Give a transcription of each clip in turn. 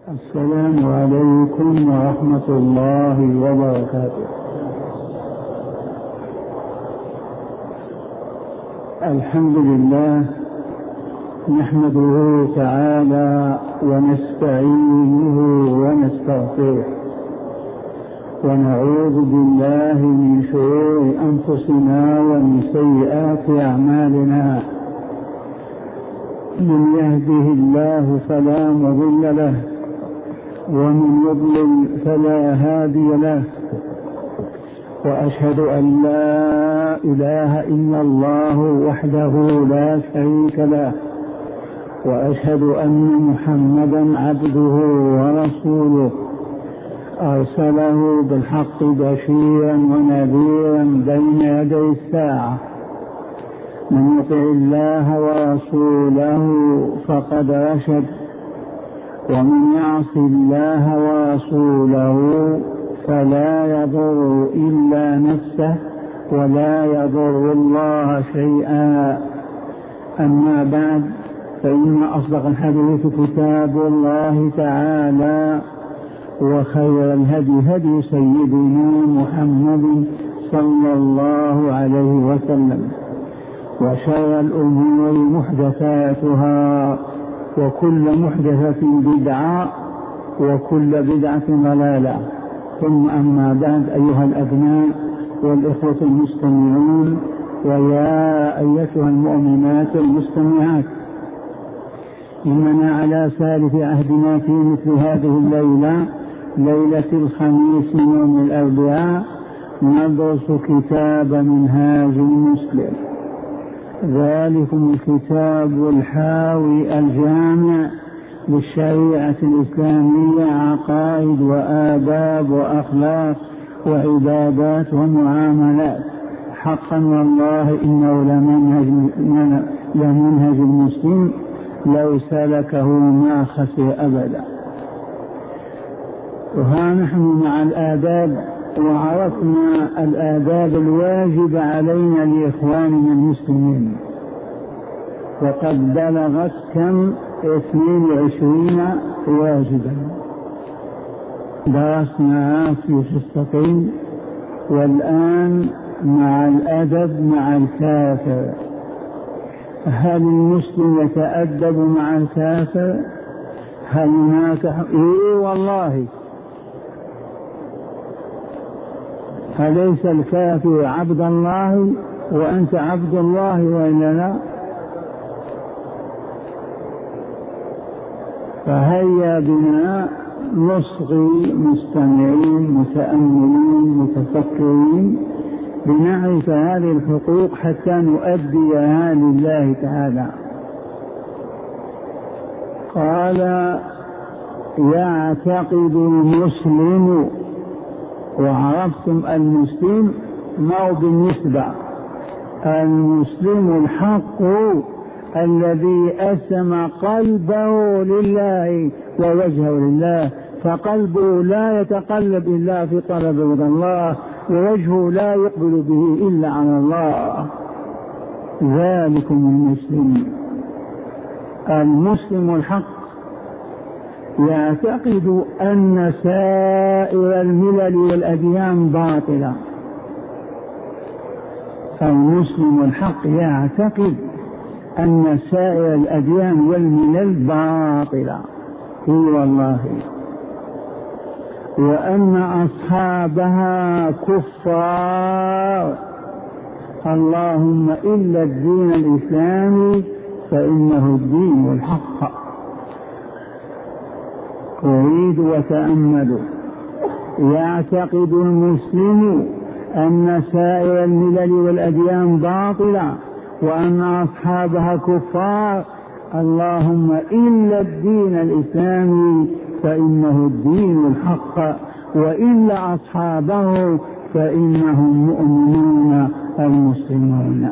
السلام عليكم ورحمة الله وبركاته. الحمد لله نحمده تعالى ونستعينه ونستغفره ونعوذ بالله من شرور أنفسنا ومن سيئات أعمالنا. من يهده الله فلا مضل له ومن يضلل فلا هادي له، وأشهد أن لا إله إلا الله وحده لا شريك له، وأشهد أن محمدا عبده ورسوله أرسله بالحق بشيرا ونذيرا بين يدي الساعة. من يطع الله ورسوله فقد رشد، ومن يعص الله ورسوله فلا يضر إلا نفسه ولا يضر الله شيئا. أما بعد، فإن أصدق الحديث كتاب الله تعالى، وخير الهدي هدي سيدنا محمد صلى الله عليه وسلم، وشر الأمور محدثاتها، وكل محدثة بدعة، وكل بدعة ضلالة. ثم أما بعد، أيها الأبناء والإخوة المستمعون، ويا أيتها المؤمنات المستمعات، إننا على سالف عهدنا في مثل هذه الليلة، ليلة الخميس من يوم الأربعاء، ندرس كتاب منهاج المسلم، ذلكم الكتاب الحاوي الجامع للشريعة الإسلامية، عقائد وآداب وأخلاق وعبادات ومعاملات. حقا والله إنه لمنهج المسلم لو سلكه ما خسر أبدا. وها نحن مع الآداب، وعرفنا الآداب الواجبة علينا لإخواننا المسلمين، وقد بلغت كم 22 واجبا درسنا في حصتين، والآن مع الأدب مع الكافر. هل المسلم يتأدب مع الكافر؟ هل هناك والله، أليس الكافر عبد الله وأنت عبد الله وإلا لا؟ فهيا بنا نصغي مستمعين متأملين متفكرين لنعرف هذه الحقوق حتى نؤديها لله تعالى. قال: يعتقد المسلم، وعرفتم المسلم ما بالنسبة، المسلم الحق الذي أسلم قلبه لله ووجهه لله، فقلبه لا يتقلب إلا في طلب رضا الله، ووجهه لا يقبل به إلا على الله. ذلكم المسلم. المسلم الحق يعتقد أن سائر الملل والأديان باطلة. المسلم الحق يعتقد أن سائر الأديان والملل باطلة، والله، وأن أصحابها كفار، اللهم إلا الدين الإسلامي فإنه الدين الحق. أريد وتأملوا: يعتقد المسلم أن سائر الملل والأديان باطلة، وأن أصحابها كفار، اللهم إلا الدين الإسلامي فإنه الدين الحق، وإلا أصحابه فإنهم مؤمنون المسلمون.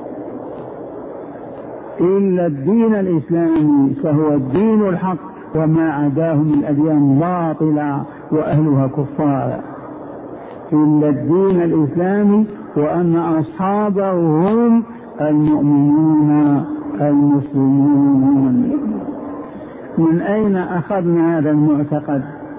إلا الدين الإسلامي فهو الدين الحق، وما عداه من الأديان باطلة وأهلها كفار. إلا الدين الإسلامي، وأن أصحابه هم المؤمنون المسلمون. من أين أخذنا هذا المعتقد؟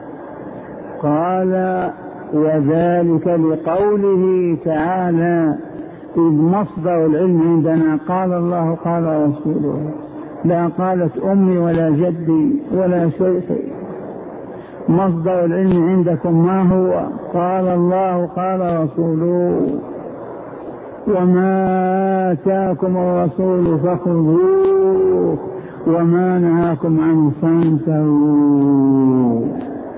قال وذلك لقوله تعالى إذ مصدر العلم عندنا قال الله قال رسوله، لا قالت أمي ولا جدي ولا شيخي. مصدر العلم عندكم ما هو؟ قال الله قال رسوله. وما آتاكم الرسول فخذوه وما نهاكم عنه فانتهوا.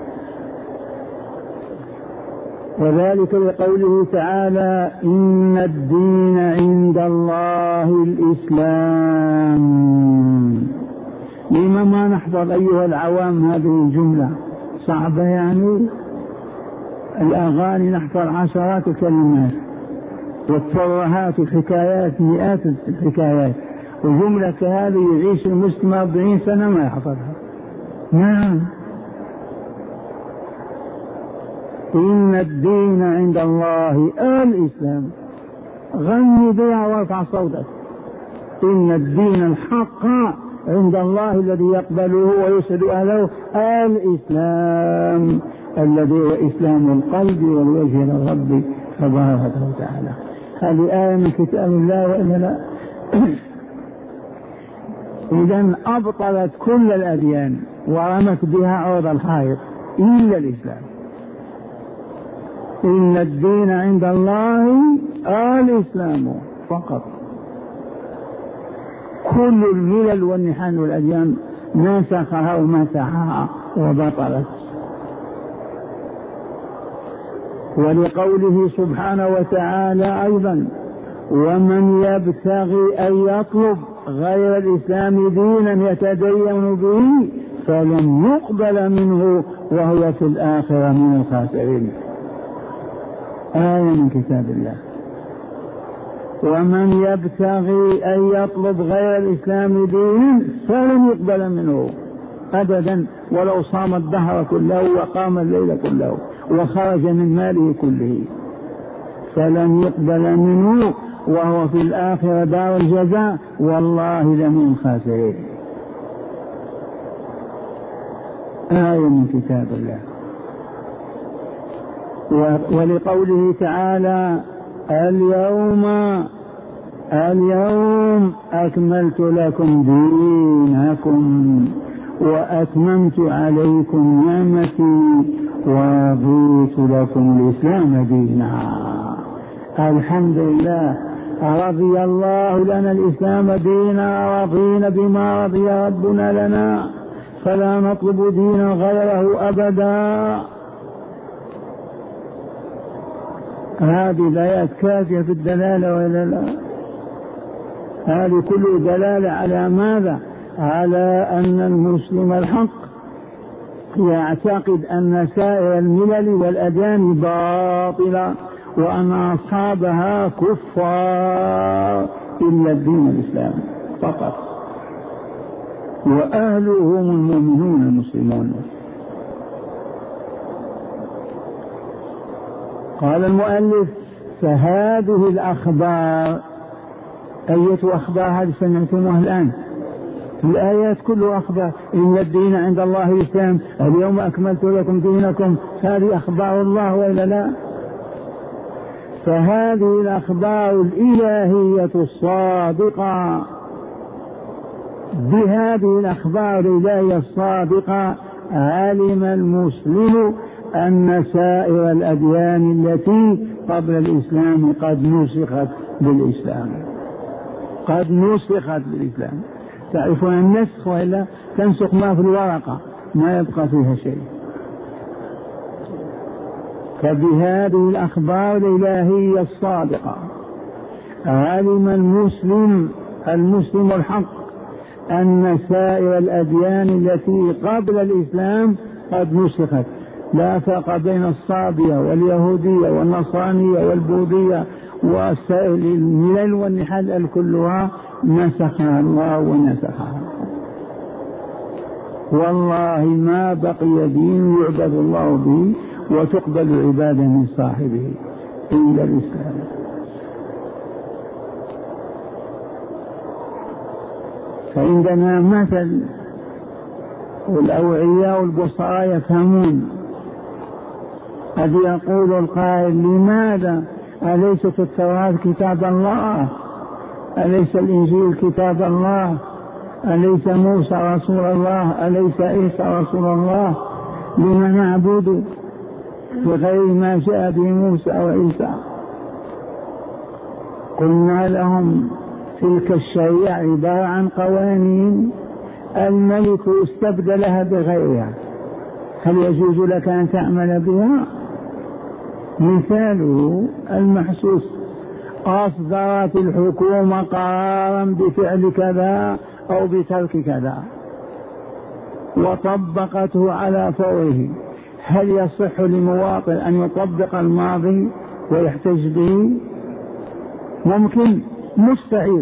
وذلك لقوله تعالى إن الدين عند الله الإسلام. لما ما نحفظ أيها العوام هذه الجملة؟ صعبة يعني. الأغاني نحفظ عشرات الكلمات، والترهات والحكايات مئات الحكايات، وجملة هذه يعيش المسلم 40 سنة ما يحفظها. نعم. إن الدين عند الله الإسلام. غني بها وارفع صوتك. إن الدين الحق عند الله الذي يقبله ويسعد أهله الإسلام، الذي هو إسلام القلب والوجه للرب تبارك وتعالى. هذه آية من كتاب الله وإلا لا؟ إذن أبطلت كل الأديان ورمت بها عوض الحائط إلا الإسلام. إن الدين عند الله الإسلام فقط. كل الملل والنحال والأديان نسخها ومسحها وبطلت. ولقوله سبحانه وتعالى أيضا ومن يبتغي أن يطلب غير الإسلام دينا يتدين به فلن يقبل منه وهو في الآخرة من الخاسرين. آية من كتاب الله. ومن يبتغي أن يطلب غير الإسلام دينا فلن يقبل منه أبدا، ولو صام الدهر كله وقام الليل كله وخرج من ماله كله، فلن يقبل منه وهو في الآخرة دار الجزاء والله لمن الخاسرين. آية من كتاب الله. ولقوله تعالى اليوم أكملت لكم دينكم وأتممت عليكم نعمتي ورضيت لكم الإسلام دينا. الحمد لله، رضي الله لنا الإسلام دينا، رضينا بما رضي ربنا لنا، فلا نطلب دينا غيره أبدا. هذه الآيات كافية في الدلالة ولا لا؟ هذه كل دلالة على ماذا؟ على أن المسلم الحق يعتقد أن سائر الملل والأديان باطلة وأن أصحابها كفار إلا الدين الإسلامي فقط، وأهله هم المؤمنون المسلمون. قال المؤلف فهذه الأخبار، أية أخبار هذه سمعتموها الآن؟ الآيات كلها أخبار. إن الدين عند الله الإسلام، اليوم أكملت لكم دينكم، هذه أخبار الله وإلا لا؟ فهذه الأخبار الإلهية الصادقة، بهذه الأخبار الإلهية الصادقة علم المسلم أن سائر الأديان التي قبل الإسلام قد نسخت بالإسلام، قد نسخت بالإسلام. تعرفون النسخ وإلا؟ تنسخ ما في الورقة ما يبقى فيها شيء. فبهذه الأخبار الإلهية الصادقة علم المسلم الحق أن سائر الأديان التي قبل الإسلام قد نسخت. لا فرق بين الصابية واليهودية والنصرانية والبوذية وسائر الملل والنحل كلها نسخها الله ونسخها. والله ما بقي دين يعبد الله به وتقبل العبادة من صاحبه إلا الإسلام. فعندنا مثل والأوعياء والبصراء يفهمون. قد يقول القائل لماذا أليست التوراة كتاب الله؟ أليس الإنجيل كتاب الله؟ أليس موسى رسول الله؟ أليس عيسى رسول الله؟ لما نعبد بغير ما جاء به موسى وعيسى؟ قلنا لهم تلك الشريعة عبارة عن قوانين الملك استبدلها بغيرها، هل يجوز لك أن تعمل بها؟ مثاله المحسوس: أصدرت الحكومة قرارا بفعل كذا أو بترك كذا وطبقته على فوره، هل يصح لمواطن أن يطبق الماضي ويحتج به؟ ممكن؟ مستحيل.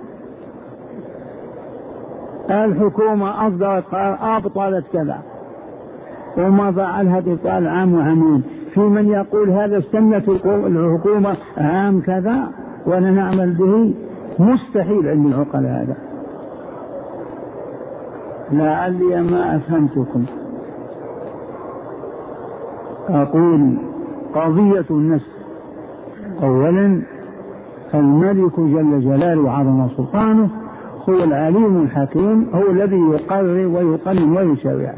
الحكومة أصدرت قرار أبطلت كذا وما فعلها بطال عام وعامين، في من يقول هذا سنة الحكومة عام كذا وأنا نعمل به؟ مستحيل عند العقل هذا. لعلي ما أفهمتكم. أقول قضية النسخ: أولا الملك جل جلاله وعظم سلطانه هو العليم الحكيم، هو الذي يقرر ويقنن ويشرع،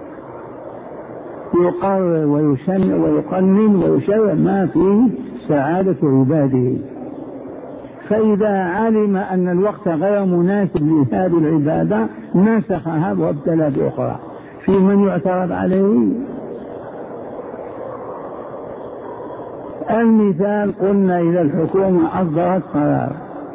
يقرر ويقنن ويشرع ما فيه سعادة عباده. فإذا علم أن الوقت غير مناسب لهذه العبادة نسخها وابتلى بأخرى. في من يعترض عليه؟ المثال: قلنا إذا الحكومة أصدرت قرار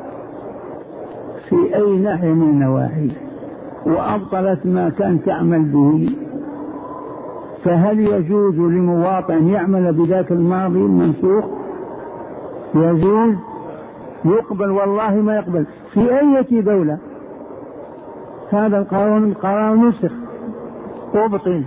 في أي ناحية من النواحي وأبطلت ما كان تعمل به، فهل يجوز لمواطن يعمل بذاك الماضي المنسوخ؟ يجوز؟ يقبل؟ والله ما يقبل. في أي دولة هذا القرار نسخ وبطل.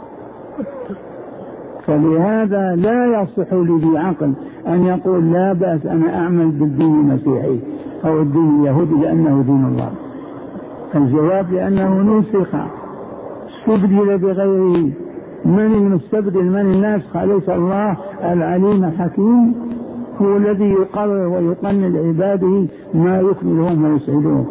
فلهذا لا يصح لذي عقل أن يقول لا بأس أنا أعمل بالدين المسيحي أو الدين اليهودي لأنه دين الله. الجواب: لأنه نسخ، استبدل بغيره. من المستبدل؟ من الناسخ؟ أليس الله العليم الحكيم هو الذي يقرر ويقنن لعباده ما يكملهم ويسعدهم؟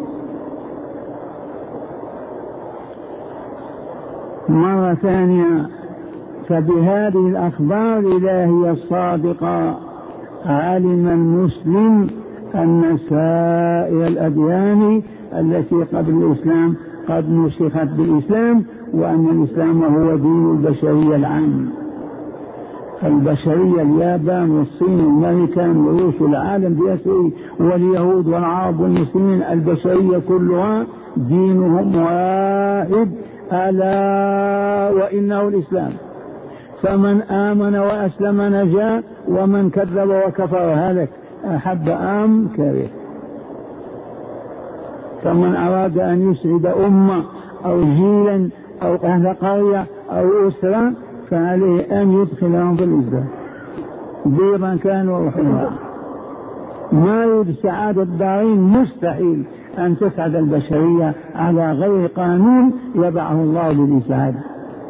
مرة ثانية: فبهذه الأخبار الإلهية الصادقة علم المسلم أن سائر الأديان التي قبل الإسلام قد نسخت بالإسلام، وأن الإسلام هو دين البشرية العام. البشرية اليابان والصين والأمريكان وروس العالم بأسره واليهود والعرب والمسلمين، البشرية كلها دينهم واحد، ألا وإنه الإسلام. فمن آمن وأسلم نجا، ومن كذب وكفر هلك. أحب أم كره. فمن أراد أن يسعد أمة أو جيلا أو أهل قرية أو أسرة فعليه أن يدخلهم في الإسلام بيضا كانوا وحمرا. ما يريد سعادة الدارين، مستحيل أن تسعد البشرية على غير قانون يضعه الله للإسعاد.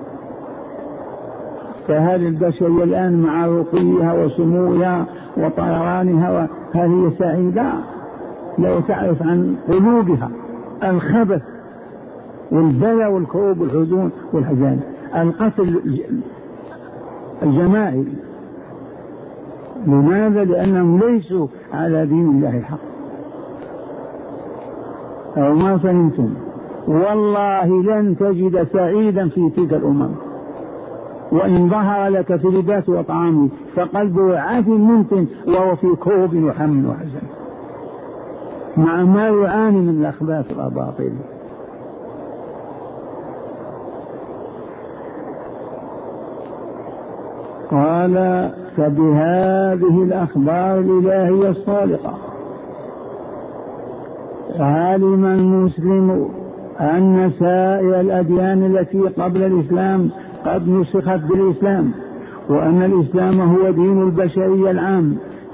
فهذه البشرية الآن مع رقيها وسموها وطيرانها هل هي سعيدة؟ لو تعرف عن قلوبها الخبث والبلاء والكروب والحزن والحزن، القتل الجماعي. لماذا؟ لأنهم ليسوا على دين الله الحق. أو ما فهمتم؟ والله لن تجد سعيدا في تلك الأمم، وإن ظهر لك في لباس وطعامه فقلبه عاف ممتن وهو في كروب وهم وحزن مع ما يعاني من الأخباث والأباطيل. قال: فبهذه الأخبار الإلهية الصادقة علم المسلم أن سائر الأديان التي قبل الإسلام قد نسخت بالإسلام، وأن الإسلام هو دين البشرية العام،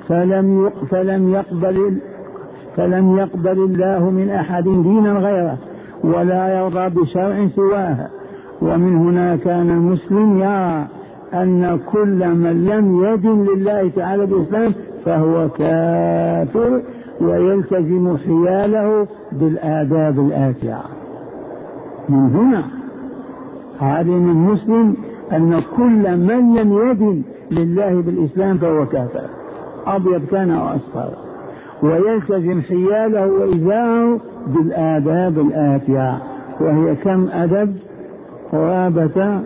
فلم يقبل الله من أحد دينا غيره، ولا يرضى بشرع سواها، ومن هنا كان المسلم يرى أن كل من لم يدن لله تعالى بالإسلام فهو كافر، ويلتزم حياله بالآداب الآتية. من هنا علم المسلم أن كل من لم يدن لله بالإسلام فهو كافر، أبيض كان أو أصفر، ويلتزم حياله وإزاءه بالآداب الآتية، وهي كم أدب؟ قرابة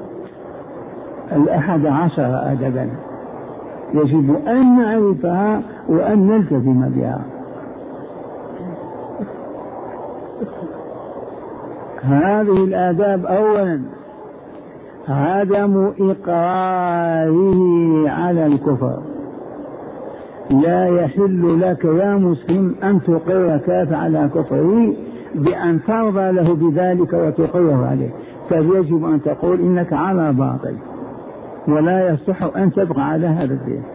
11 أدبا يجب أن نعرفها وأن نلتزم بها. هذه الآداب: أولا عدم إقراره على الكفر، لا يحل لك يا مسلم أن تقر كافر على كفره بأن ترضى له بذلك وتقره عليه، فيجب أن تقول إنك على باطل، ولا يصح أن تبقى على هذا الدين.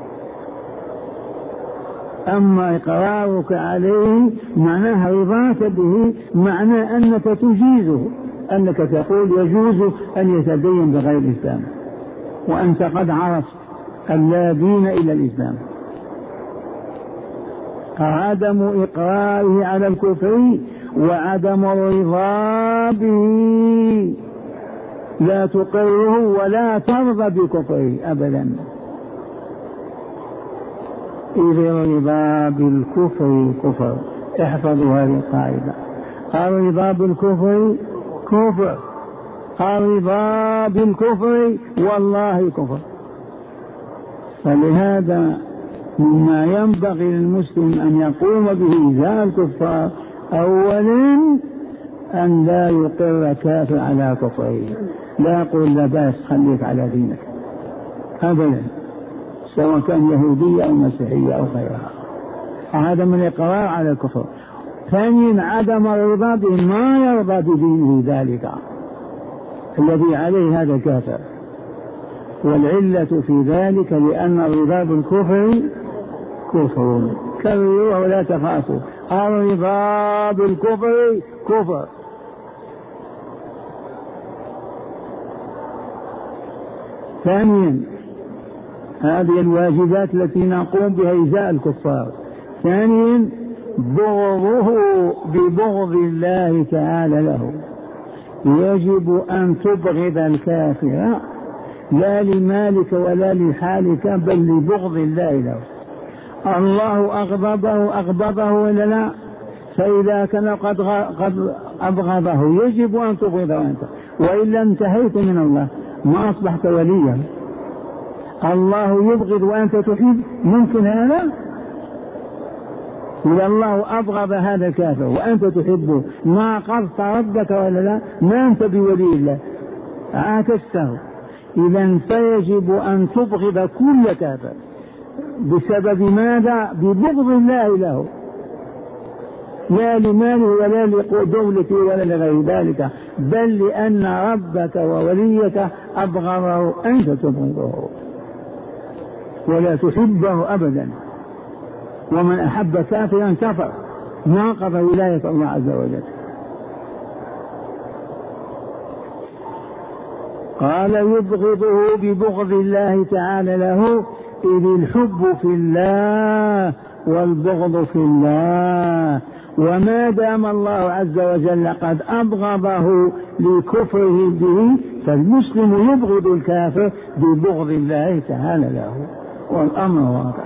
أما إقرارك عليه معناها رضاك به، معناه أنك تجيزه، أنك تقول يجوز أن يتدين بغير الإسلام، وأنت قد عرفت أن لا دين إلا الإسلام. عدم إقراره على الكفر وعدم الرضا به، لا تقره ولا ترضى بكفره أبدا. إذ الرضا بالكفر كفر، احفظوا هذه القاعدة: الرضا بالكفر كفر، الرضا بالكفر والله كفر. فلهذا مما ينبغي للمسلم أن يقوم به إزاء الكفار أولا أن لا يقر كافر على كفره، لا يقول لا بأس خليك على دينك أبدا، سواء كان يهودية أو مسيحية أو غيرها. عدم الإقرار على الكفر. ثانيا عدم الرضا بما يرضى بدينه ذلك الذي عليه هذا الكافر، والعلة في ذلك لأن الرضا بالكفر كفر. كرروا ولا تخافوا: الرضا بالكفر كفر. ثانيا هذه الواجبات التي نقوم بها إزاء الكفار. ثانيا بغضه ببغض الله تعالى له، يجب أن تبغض الكافر لا لمالك ولا لحالك بل لبغض الله له. الله أغضبه ولا لا؟ فإذا كان قد أبغضه يجب أن تبغضه أنت، وإلا انتهيت من الله ما أصبحت وليا. الله يبغض وأنت تحب، ممكن هذا؟ إذا الله أبغض هذا الكافر وأنت تحبه ما قصت ربك ولا لا؟ ما أنت بولي الله، عاكسته. إذا فيجب أن تبغض كل كافر. بسبب ماذا؟ ببغض الله له، لا لماله ولا لدولته ولا لغير ذلك، بل لأن ربك ووليك أبغضه أنت تبغضه ولا تحبه أبدا. ومن أحب كافرا كفر، ناقض ولاية الله عز وجل. قال يبغضه ببغض الله تعالى له، إذ الحب في الله والبغض في الله. وما دام الله عز وجل قد أبغضه لكفره به، فالمسلم يبغض الكافر ببغض الله تعالى له، والأمر واضح.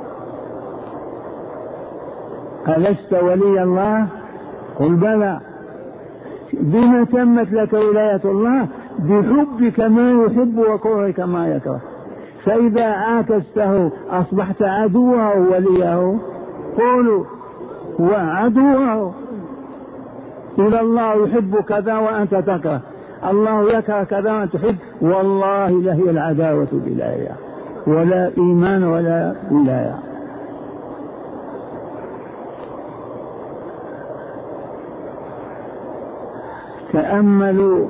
ألست ولي الله؟ قل بلى. بما تمت لك ولاية الله؟ بحبك ما يحب وكرهك ما يكره. فإذا عاكسته أصبحت عدوه وليه. قولوا وعدوه. إذا الله يحب كذا وأنت تكره، الله يكره كذا وأنت تحب، والله لهي العداوة بالله، ولا إيمان ولا ولاية. تأملوا.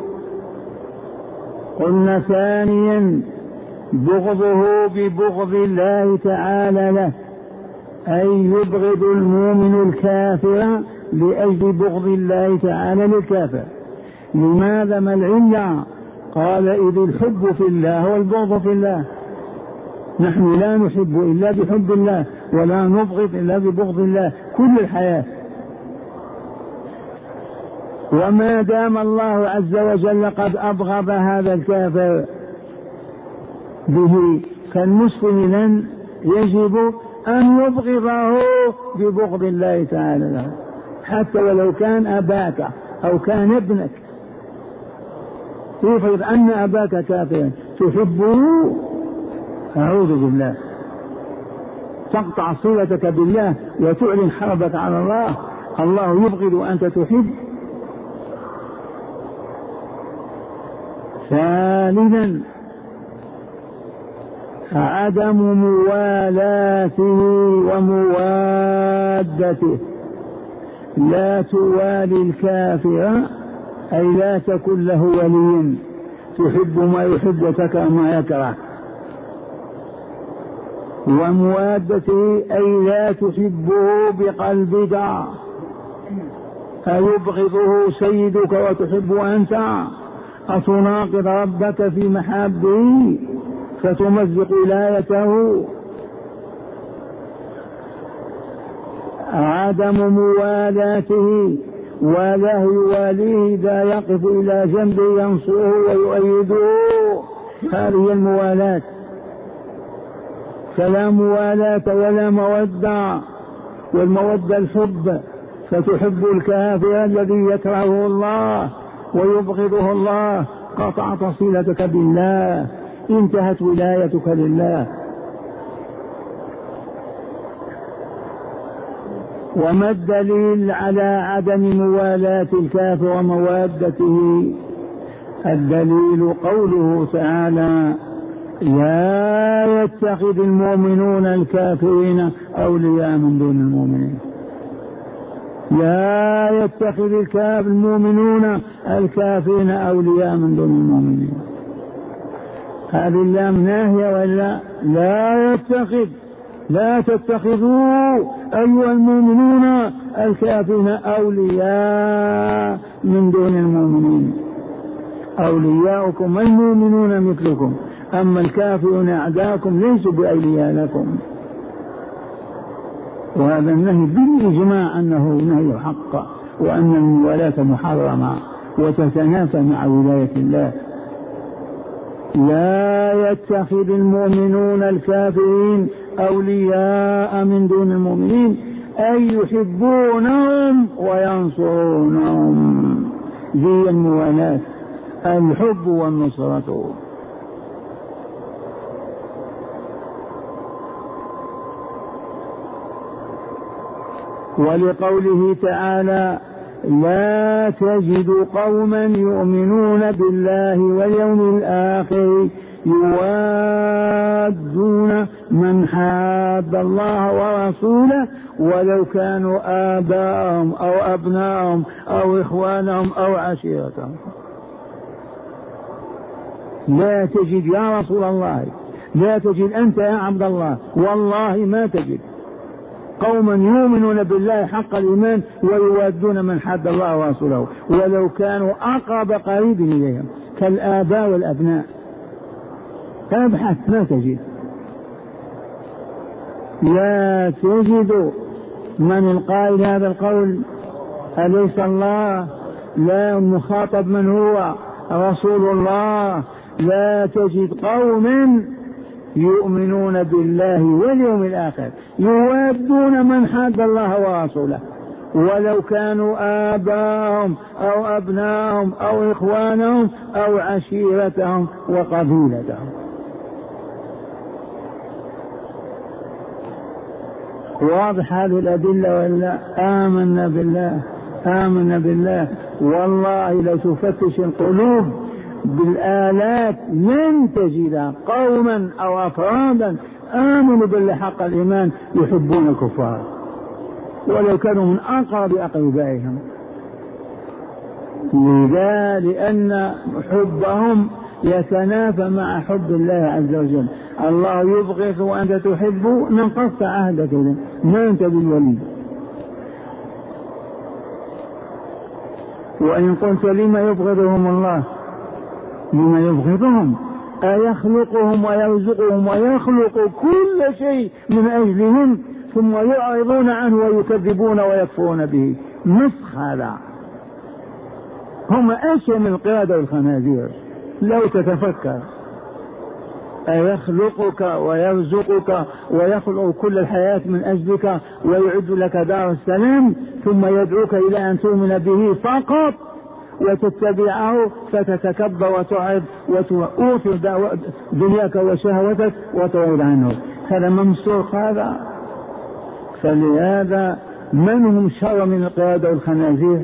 قلنا ثانيا بغضه ببغض الله تعالى له، أي يبغض المؤمن الكافر لأجل بغض الله تعالى للكافر. لماذا؟ ما العلة؟ قال إذ الحب في الله والبغض في الله. نحن لا نحب إلا بحب الله، ولا نبغض إلا ببغض الله كل الحياة. وما دام الله عز وجل قد أبغض هذا الكافر به، فالمسلم لن يجب أن يبغضه ببغض الله تعالى له، حتى ولو كان أباك أو كان ابنك. افرض أن أباك كافرا تحبه، أعوذ بالله، تقطع صلتك بالله وتعلن حربك على الله. الله يبغض وأنت تحب. ثالثا عدم موالاته وموادته. لا توالي الكافر، أي لا تكن له ولي، تحب ما يحب وتكره ما يكره. وموادته أي لا تحبه بقلبك، أيبغضه سيدك وتحب أنت؟ أتناقض ربك في محبه فتمزق ولايته؟ عدم موالاته، ولا يواليه إذا يقف إلى جنبه ينصره ويؤيده، هذه الموالاة. فلا موالاة ولا مودة، والمودة الحب، فتحب الكافر الذي يكرهه الله ويبغضه الله، قطعت صلتك بالله، انتهت ولايتك لله. وما الدليل على عدم موالاة الكافر وموادته؟ الدليل قوله تعالى: لا يتخذ المؤمنون الكافرين أولياء من دون المؤمنين. لا يتخذ المؤمنون الكافرين أولياء من دون المؤمنين. هذه اللام ناهية ولا لا يتخذ؟ لا تتخذوا أيها المؤمنون الكافرين أولياء من دون المؤمنين. أولياؤكم المؤمنون مثلكم، أما الكافرون أعداءكم ليسوا بأولياء لكم. وهذا النهي بالإجماع أنه نهي حق، وأن الموالاة محرمة وتتنافى مع ولاية الله. لا يتخذ المؤمنون الكافرين أولياء من دون المؤمنين، أي يحبونهم وينصرونهم. ذي الموالاة، الحب والنصرة. ولقوله تعالى: لا تجد قوما يؤمنون بالله واليوم الآخر يوادون من حاد الله ورسوله ولو كانوا آباءهم أو أبناءهم أو إخوانهم أو عشيرتهم. لا تجد يا رسول الله، لا تجد أنت يا عبد الله، والله ما تجد قوما يؤمنون بالله حق الإيمان ويوادون من حد الله ورسوله ولو كانوا أقرب قريب إليهم كالآباء والأبناء. ابحث ما تجد. لا تجد. من القائل هذا القول؟ أليس الله؟ لا، مخاطب من هو؟ رسول الله. لا تجد قوم يؤمنون بالله واليوم الآخر يوادون من حاد الله ورسوله ولو كانوا آباءهم أو أبناءهم أو إخوانهم أو عشيرتهم وقبيلتهم. واضح هذه الأدلة ولا؟ آمنا بالله والله لو تفتش القلوب بالآلات لن تجد قوما أو أفرادا آمنوا بالله حق الإيمان يحبون الكفار ولو كانوا من أقرب أقربائهم. لذا لأن حبهم يتنافى مع حب الله عز وجل. الله يبغض وأنت تحب، نقصت عهدك إذن ما أنت بالولي. وإن قلت لما يبغضهم الله؟ لما يبغضهم؟ أيخلقهم ويرزقهم ويخلق كل شيء من أجلهم ثم يعرضون عنه ويكذبون ويكفرون به؟ مسخ هذا. هم أشياء من القردة والخنازير لو تتفكر. أيخلقك ويرزقك ويخلق كل الحياة من أجلك ويعد لك دار السلام ثم يدعوك إلى أن تؤمن به فقط وتتبعه فتتكبر وتعرض وتؤثر دنياك وشهوتك وتعرض عنه؟ هذا ممسوخ هذا. فلهذا من هم شر من القردة والخنازير؟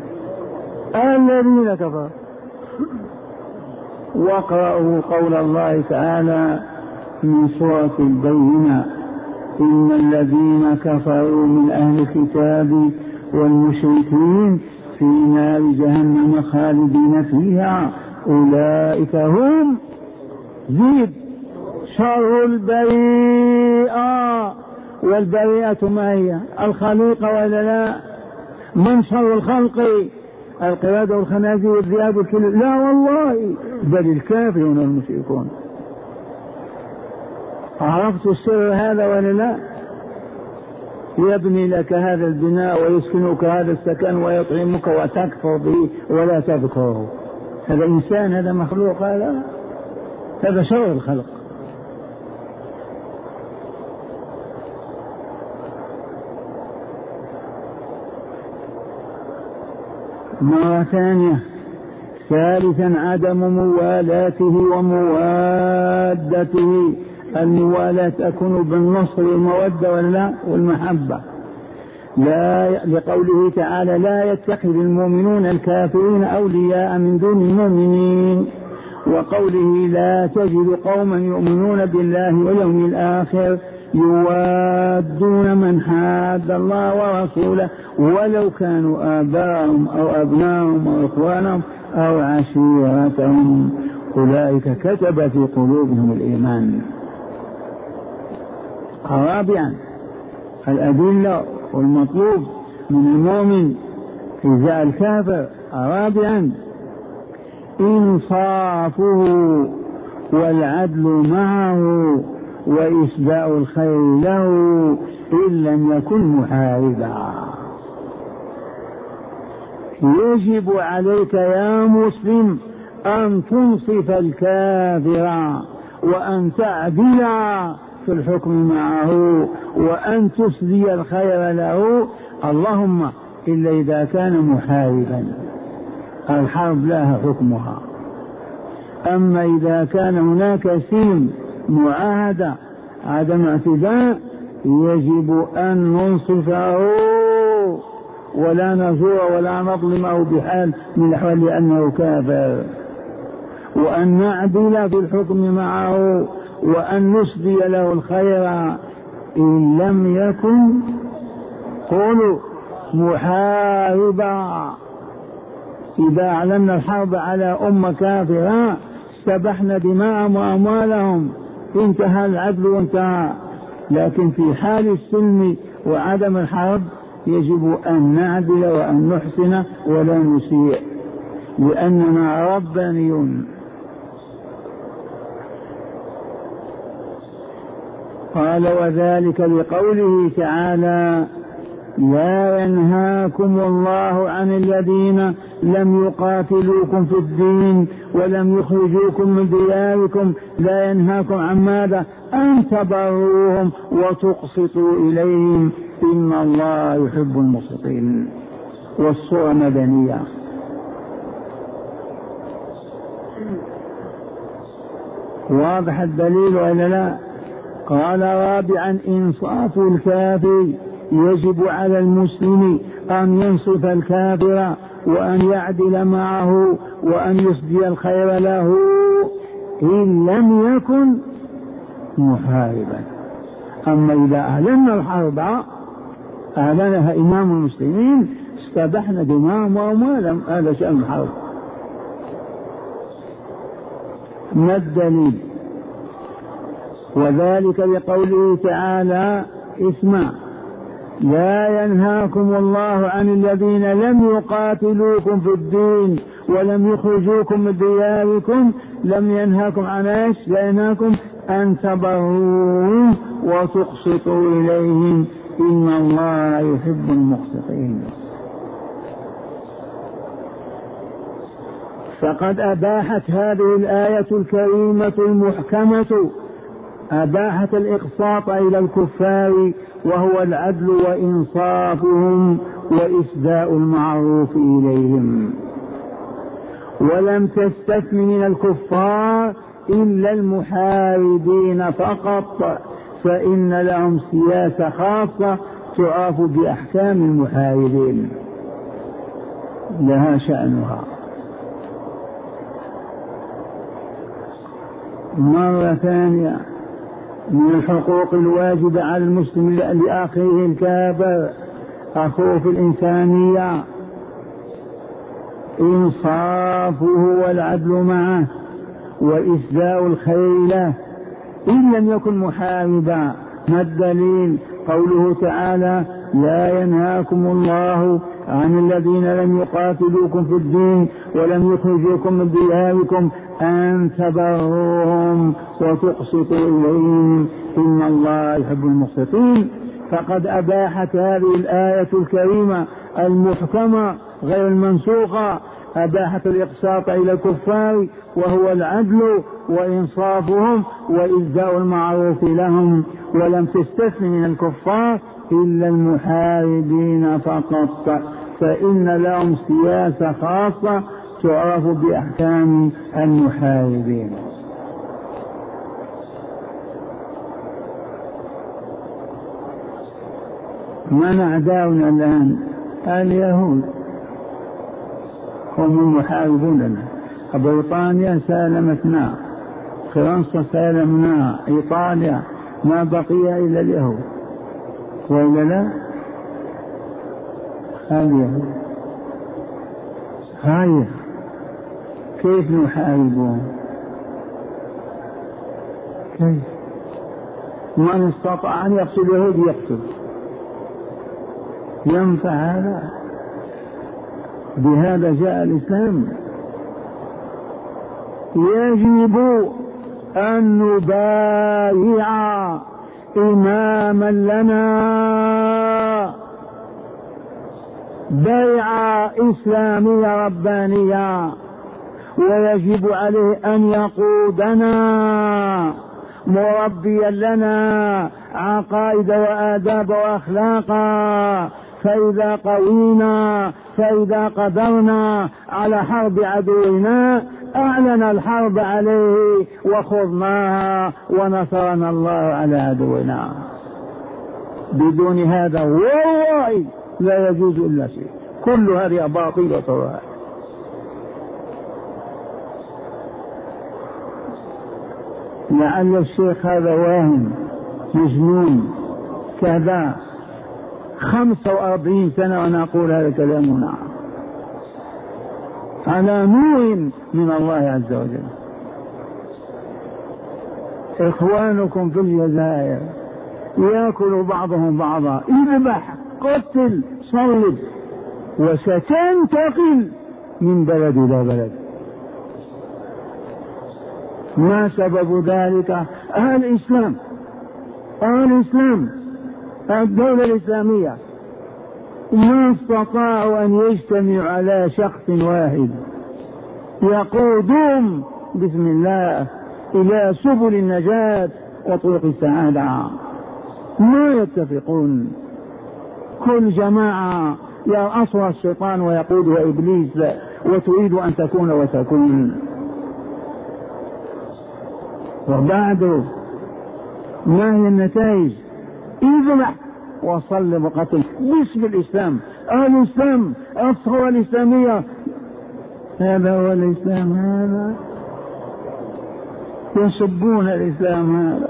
الذين كفروا. واقرأوا قول الله تعالى من سورة البينة: إن الذين كفروا من أهل الكتاب والمشركين في نار جهنم خالدين فيها أولئك هم زيد شر البريئة. والبريئة ما هي؟ الخليقة ولا لا؟ من شر الخلق؟ القردة والخنازير والذئاب والكلاب؟ لا والله، بل الكافرون والمشركون. عرفت السر هذا ولا لا؟ يبني لك هذا البناء ويسكنك هذا السكن ويطعمك وتكفر به ولا تذكره. هذا إنسان؟ هذا مخلوق؟ هذا شر الخلق. مرة ثانية. ثالثا عدم موالاته وموادته. الموالاة تكون بالنصر والمودة ولا والمحبة. لا، لقوله تعالى: لا يتخذ المؤمنون الكافرين أولياء من دون المؤمنين. وقوله: لا تجد قوما يؤمنون بالله واليوم الآخر يوادون من حاد الله ورسوله ولو كانوا آباءهم أو أبناءهم أو إخوانهم أو عشيرتهم أولئك كتب في قلوبهم الإيمان. رابعا الأدلة والمطلوب من المؤمن إزاء الكافر. رابعا إنصافه والعدل معه وإسباء الخير له إن لم يكن محاربا. يجب عليك يا مسلم أن تنصف الكافر وأن تعدل في الحكم معه وأن تسدي الخير له، اللهم إلا إذا كان محاربا، الحرب لها حكمها. أما إذا كان هناك سلم معاهدة عدم اعتداء يجب أن ننصفه ولا نزور ولا نظلمه بحال من الأحوال لأنه كافر، وأن نعدل في الحكم معه وأن نسدي له الخير إن لم يكن قولوا محاربا. إذا أعلنا الحرب على أمة كافرة استبحنا دماءهم وأموالهم، انتهى العدل وانتهى. لكن في حال السلم وعدم الحرب يجب أن نعدل وأن نحسن ولا نسيء لأننا ربانيون. قال: وذلك لقوله تعالى: لا ينهاكم الله عن الذين لم يقاتلوكم في الدين ولم يخرجوكم من دياركم. لا ينهاكم عن ماذا؟ أن تبروهم وتقسطوا إليهم إن الله يحب المقسطين. والصورة مدنية. واضح الدليل ولا لا؟ قال: رابعا إنصاف الكافر. يجب على المسلم أن ينصف الكافر وأن يعدل معه وأن يسدي الخير له إن لم يكن محاربا. أما إذا أعلنا الحرب أعلنها إمام المسلمين استبحنا دماءهم وأموالهم، هذا شأن الحرب. ما الدليل؟ وذلك لقوله تعالى: اسمع: لا ينهاكم الله عن الذين لم يقاتلوكم في الدين ولم يخرجوكم من دياركم. لم ينهاكم عن ايش؟ لا ينهاكم أن تبروهم وتقسطوا إليهم إن الله يحب المقسطين. فقد أباحت هذه الآية الكريمة المحكمة أباحت الإقساط إلى الكفار، وهو العدل وإنصافهم وإسداء المعروف إليهم، ولم تستثن من الكفار إلا المحاربين فقط، فإن لهم سياسة خاصة تعاف بأحكام المحاربين، لها شأنها. مرة ثانية، من الحقوق الواجبة على المسلم لأخيه الكافر أخوه في الإنسانية إنصافه والعدل معه وإسداء الخير له إن لم يكن محاربا. ما الدليل؟ قوله تعالى: لا ينهاكم الله عن الذين لم يقاتلوكم في الدين ولم يخرجوكم من دياركم أن تبروهم وتقسطوا إليهم إن الله يحب المقسطين. فقد أباحت هذه الآية الكريمة المحكمة غير المنسوخة أباحت الإقساط إلى الكفار، وهو العدل وإنصافهم وإسداء المعروف لهم، ولم تستثن من الكفار إلا المحاربين فقط، فإن لهم سياسة خاصة تعرف بأحكام المحاربين. من أعداؤنا الآن؟ اليهود هم المحاربون لنا. بريطانيا سالمتنا، فرنسا سالمنا، إيطاليا، ما بقي إلا اليهود، وإلا لا؟ اليهود هاي كيف نحاربهم؟ كيف؟ من استطاع أن يقتل اليهود يقتل. ينفع هذا؟ بهذا جاء الإسلام. يجب أن نبايع إماما لنا بيعة إسلامية ربانية، ويجب عليه أن يقودنا مربيا لنا عقائد وآداب وأخلاقا، فإذا قوينا فإذا قدرنا على حرب عدونا أعلن الحرب عليه وخضناها ونصرنا الله على عدونا. بدون هذا والله لا يجوز إلا شيء، كل هذه باطل وطرائف. لعل الشيخ هذا واهم مجنون كذا 45 سنة وأنا أقول هذا كلامنا على نور من الله عز وجل. إخوانكم في الجزائر يأكل بعضهم بعضا، اذبح قتل صلب، وستنتقل من بلد إلى بلد. ما سبب ذلك؟ الإسلام، الدولة الإسلامية ما استطاعوا أن يجتمعوا على شخص واحد يقودهم بسم الله إلى سبل النجاة وطرق السعادة. ما يتفقون، كل جماعة يرأسها الشيطان ويقودها إبليس وتريد أن تكون وتكون. وبعد ما هي النتائج؟ اذبح وصلب وقتل باسم الإسلام. الإسلام الصورة الإسلامية، هذا هو الإسلام، هذا يسبون الإسلام. هذا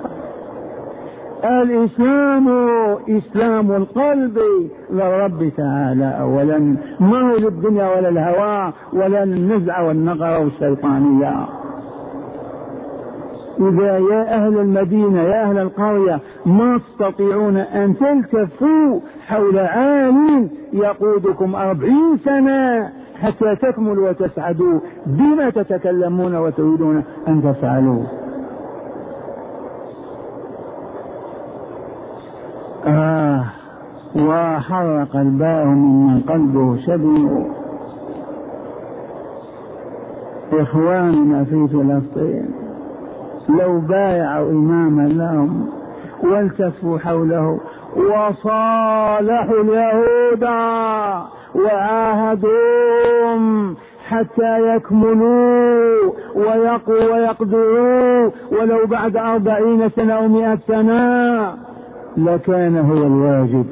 الإسلام إسلام القلب للرب تعالى أولا، ما هو للدنيا ولا الهوى ولا النزعة والنقر والشيطانية. إذا يا أهل المدينة يا أهل القرية ما تستطيعون أن تلتفوا حول عالم يقودكم 40 سنة حتى تكملوا وتسعدوا، بما تتكلمون وتريدون أن تفعلوا؟ وحرق الباء من قلبه شبه. إخواننا في فلسطين لو بايعوا إماما لهم والتفوا حوله وصالحوا اليهود وعاهدوهم حتى يكملوا ويقدروا ولو بعد 40 سنة أو 100 سنة لكان هو الواجب.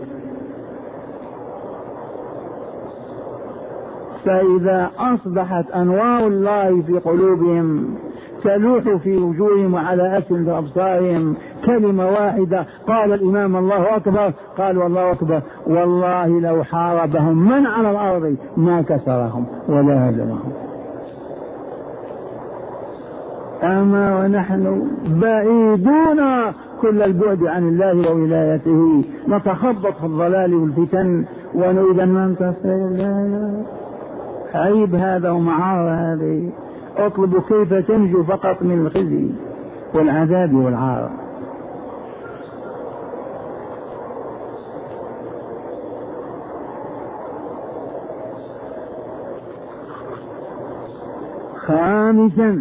فإذا أصبحت أنوار الله في قلوبهم تلوح في وجوههم وعلى أسن أبصارهم كلمة واحدة، قال الإمام الله أكبر، قالوا الله أكبر، والله لو حاربهم من على الأرض ما كسرهم ولا هزمهم. أما ونحن بعيدون كل البعد عن الله وولايته، نتخبط في الضلال والفتن ونريد أن ننتصر. عيب هذا ومعار هذه. اطلبوا كيف تنجو فقط من الخزي والعذاب والعار. خامسا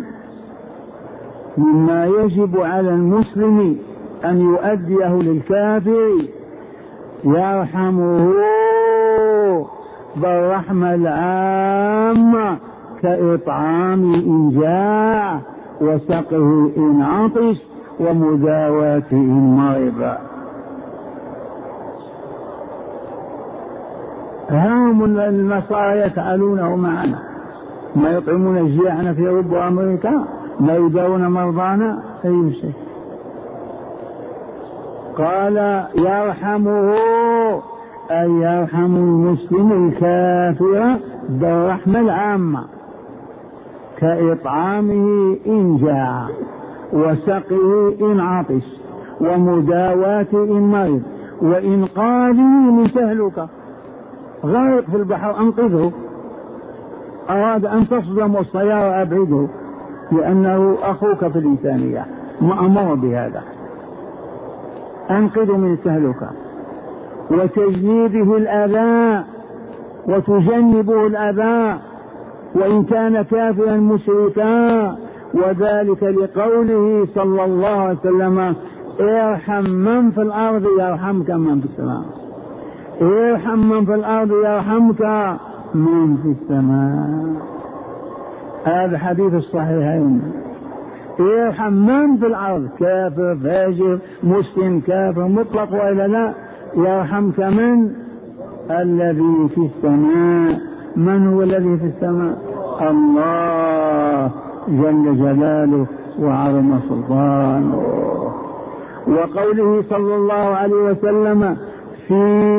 مما يجب على المسلم أن يؤديه للكافر يرحمه بالرحمة العامة كإطعام إن جاع وسقه إن عطش ومداواة إن مرض. هم النصارى يفعلونه معنا، ما يطعمون الجياعنا في أوروبا وأمريكا، ما يداوون مرضانا، أي شيء. قال يرحمه أي يرحم المسلم الكافر بالرحمة العامة كإطعامه إن جاع وسقه إن عطش ومداواة إن مرض وإنقاذه من تهلكة. غارق في البحر أنقذه، أراد أن تصدم السيارة أبعده، لأنه أخوك في الإنسانية مأمور بهذا. أنقذه من التهلكة وتجنيبه الأذى وتجنبه الأذى وإن كان كافرا مشركا، وذلك لقوله صلى الله عليه وسلم ارحم من في الأرض يرحمك من في السماء. ارحم من في الأرض يرحمك من في السماء. هذا حديث الصحيحين. ارحم من في الأرض، كافر فاجر مسلم كافر مطلق وإلا لا، يرحمك من الذي في السماء. من هو الذي في السماء؟ الله جل جلاله وعظم سلطانه. وقوله صلى الله عليه وسلم في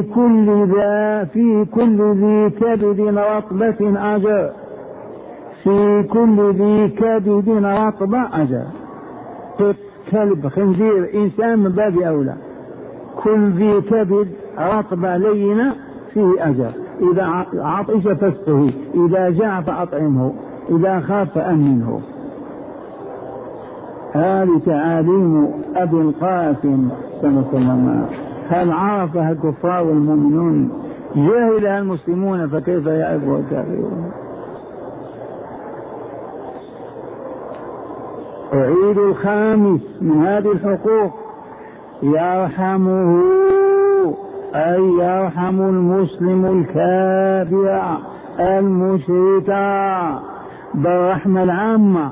كل ذي كبد رطبة أجر. في كل ذي كبد رطبة أجر. كلب خنزير إنسان من باب أولى. كل ذي كبد رطبة لينة فيه أجر. إذا عطش فاسقه، إذا جاع فأطعمه، إذا خاف فأمنه. هذه تعاليم أبي القاسم صلى الله عليه وسلم. هل عرفها الكفار والمؤمنون؟ جاهلها المسلمون فكيف يعرفها الكافرون؟ أعيد الخامس من هذه الحقوق يرحمه أي يرحم المسلم الكافر المشرك بالرحمة العامة.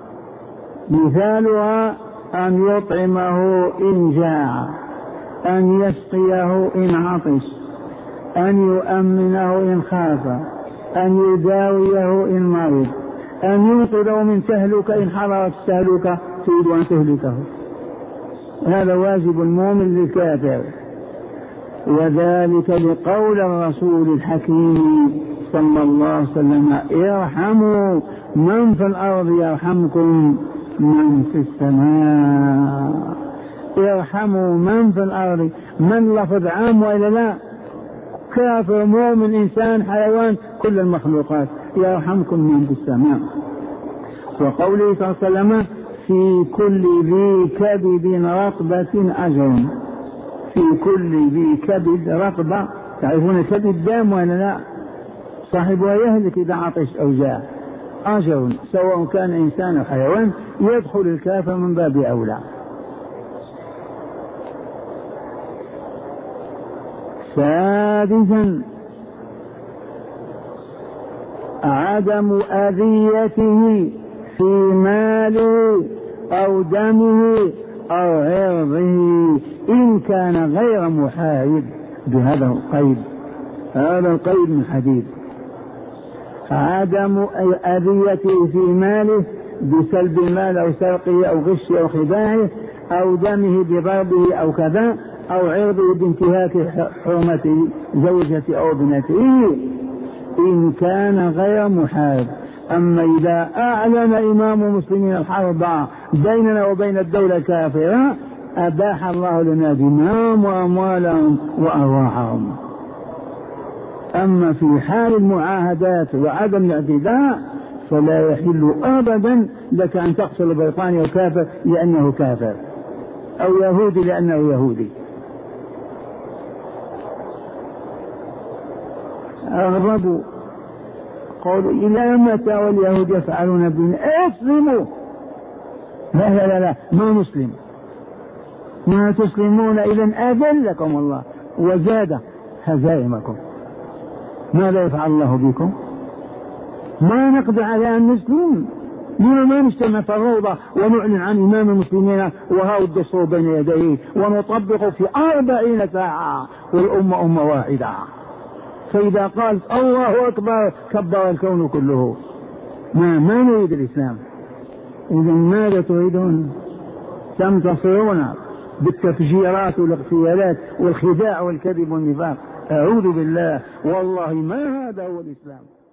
مثالها أن يطعمه إن جاع، أن يسقيه إن عطش، أن يؤمنه إن خاف، أن يداويه إن مرض، أن ينقذه من تهلكة إن حضرت التهلكة تريد أن تهلكه. هذا واجب المؤمن للكافر، وذلك لقول الرسول الحكيم صلى الله عليه وسلم ارحموا من في الأرض يرحمكم من في السماء. ارحموا من في الأرض. من لفظ عام وإلا لا؟ كافر مؤمن إنسان حيوان كل المخلوقات، يرحمكم من في السماء. وقوله صلى الله عليه وسلم في كل ذي كبد رطبة أجر. في كل ذي كبد رطبة، تعرفون الكبد دام ولا لا؟ صاحبها يهلك إذا عطش أو جاع. أجر سواء كان إنسان أو حيوان، يدخل الكافر من باب أولى. سادسا عدم أذيته في ماله أو دمه أو عرضه إن كان غير محارب. بهذا القيد، هذا القيد من حديد. عدم أذيته في ماله بسلب المال أو سرقه أو غشه أو خداعه، أو دمه بضربه أو كذا، أو عرضه بانتهاك حرمة زوجته أو ابنته إن كان غير محارب. أما إذا أعلن إمام المسلمين الحرب بيننا وبين الدولة الكافرة أباح الله لنا دماءهم وأموالهم وأرواحهم. أما في حال المعاهدات وعدم الاعتداء فلا يحل أبدا لك أن تقتل بريطانيا كافر لأنه كافر، أو يهودي لأنه يهودي. أغربوا قالوا إلى متى واليهود يفعلون بنا؟ اسلموا. لا ما نسلم، ما تسلمون إذن أذلكم الله وزاد هزائمكم. ماذا يفعل الله بكم؟ ما نقدر على أن نسلم. لما ما نجتمع في الروضة ونعلن عن إمام المسلمين وهو الدستور بين يديه ونطبق في 40 ساعة والأمة أمة واحدة؟ فإذا قال الله أكبر كبر الكون كله. ما نريد الإسلام. إذن ماذا تريدون؟ تنتصرون بالتفجيرات والاغتيالات والخداع والكذب والنفاق. أعوذ بالله، والله ما هذا هو الإسلام.